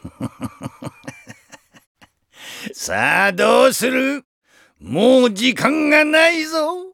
さあどうする？もう時間がないぞ。